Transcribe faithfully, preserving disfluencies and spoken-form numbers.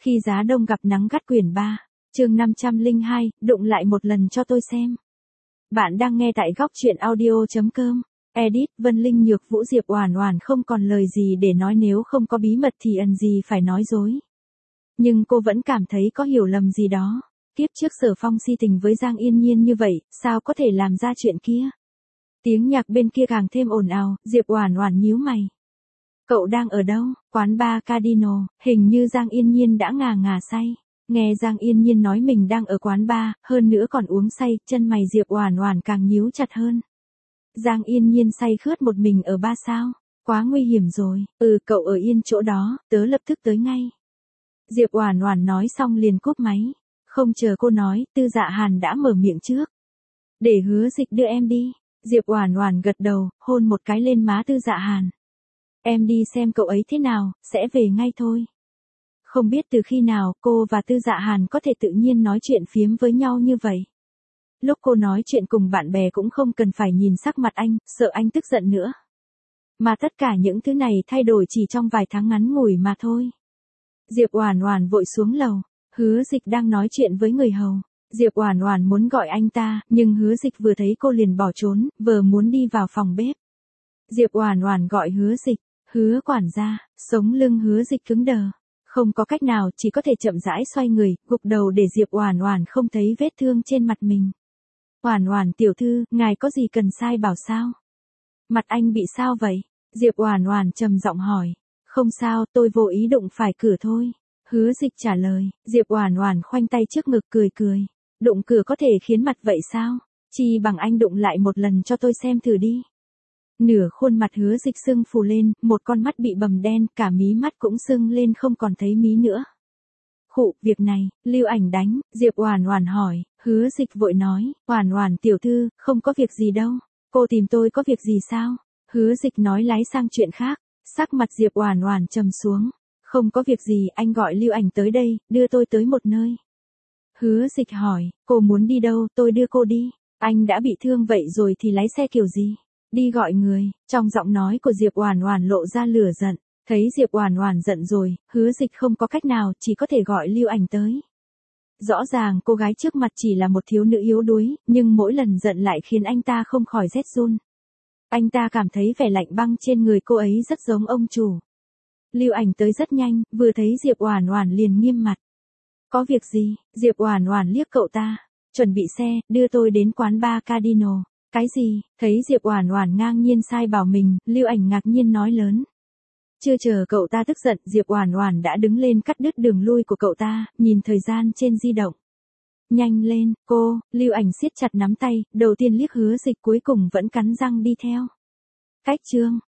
Khi giá đông gặp nắng gắt quyển ba, chương năm trăm lẻ hai, đụng lại một lần cho tôi xem. Bạn đang nghe tại góc truyện audio chấm com. Edit, Vân Linh Nhược Vũ Diệp Oản Oản không còn lời gì để nói, nếu không có bí mật thì ẩn gì phải nói dối. Nhưng cô vẫn cảm thấy có hiểu lầm gì đó. Kiếp trước Sở Phong si tình với Giang Yên Nhiên như vậy, sao có thể làm ra chuyện kia? Tiếng nhạc bên kia càng thêm ồn ào, Diệp Oản Oản nhíu mày. Cậu đang ở đâu? Quán bar Cardinal, hình như Giang Yên Nhiên đã ngà ngà say. Nghe Giang Yên Nhiên nói mình đang ở quán bar, hơn nữa còn uống say, chân mày Diệp Oản Oản càng nhíu chặt hơn. Giang Yên Nhiên say khướt một mình ở bar sao? Quá nguy hiểm rồi. Ừ, cậu ở yên chỗ đó, tớ lập tức tới ngay. Diệp Oản Oản nói xong liền cúp máy. Không chờ cô nói, Tư Dạ Hàn đã mở miệng trước. Để Hứa Dịch đưa em đi. Diệp Oản Oản gật đầu, hôn một cái lên má Tư Dạ Hàn. Em đi xem cậu ấy thế nào, sẽ về ngay thôi. Không biết từ khi nào cô và Tư Dạ Hàn có thể tự nhiên nói chuyện phiếm với nhau như vậy. Lúc cô nói chuyện cùng bạn bè cũng không cần phải nhìn sắc mặt anh, sợ anh tức giận nữa. Mà tất cả những thứ này thay đổi chỉ trong vài tháng ngắn ngủi mà thôi. Diệp Oản Oản vội xuống lầu, Hứa Dịch đang nói chuyện với người hầu. Diệp Oản Oản muốn gọi anh ta, nhưng Hứa Dịch vừa thấy cô liền bỏ trốn, vừa muốn đi vào phòng bếp. Diệp Oản Oản gọi Hứa Dịch, Hứa quản gia, sống lưng Hứa Dịch cứng đờ. Không có cách nào, chỉ có thể chậm rãi xoay người, gục đầu để Diệp Oản Oản không thấy vết thương trên mặt mình. Oản Oản tiểu thư, ngài có gì cần sai bảo sao? Mặt anh bị sao vậy? Diệp Oản Oản trầm giọng hỏi. Không sao, tôi vô ý đụng phải cửa thôi. Hứa Dịch trả lời. Diệp Oản Oản khoanh tay trước ngực cười cười. Đụng cửa có thể khiến mặt vậy sao? Chi bằng anh đụng lại một lần cho tôi xem thử đi. Nửa khuôn mặt Hứa Dịch sưng phù lên, một con mắt bị bầm đen, cả mí mắt cũng sưng lên không còn thấy mí nữa. Khụ, việc này, Lưu Ảnh đánh, Diệp Oản Oản hỏi, Hứa Dịch vội nói, Oản Oản tiểu thư, không có việc gì đâu, cô tìm tôi có việc gì sao? Hứa Dịch nói lái sang chuyện khác, sắc mặt Diệp Oản Oản trầm xuống, không có việc gì, anh gọi Lưu Ảnh tới đây, đưa tôi tới một nơi. Hứa Dịch hỏi, cô muốn đi đâu, tôi đưa cô đi, anh đã bị thương vậy rồi thì lái xe kiểu gì? Đi gọi người, trong giọng nói của Diệp Oản Oản lộ ra lửa giận, thấy Diệp Oản Oản giận rồi, Hứa Dịch không có cách nào, chỉ có thể gọi Lưu Ảnh tới. Rõ ràng cô gái trước mặt chỉ là một thiếu nữ yếu đuối, nhưng mỗi lần giận lại khiến anh ta không khỏi rét run. Anh ta cảm thấy vẻ lạnh băng trên người cô ấy rất giống ông chủ. Lưu Ảnh tới rất nhanh, vừa thấy Diệp Oản Oản liền nghiêm mặt. Có việc gì? Diệp Oản Oản liếc cậu ta, chuẩn bị xe, đưa tôi đến quán bar Cardinal. Cái gì? Thấy Diệp Oản Oản ngang nhiên sai bảo mình, Lưu Ảnh ngạc nhiên nói lớn. Chưa chờ cậu ta tức giận, Diệp Oản Oản đã đứng lên cắt đứt đường lui của cậu ta, nhìn thời gian trên di động. Nhanh lên, cô, Lưu Ảnh siết chặt nắm tay, đầu tiên liếc Hứa Dịch cuối cùng vẫn cắn răng đi theo. Cách chương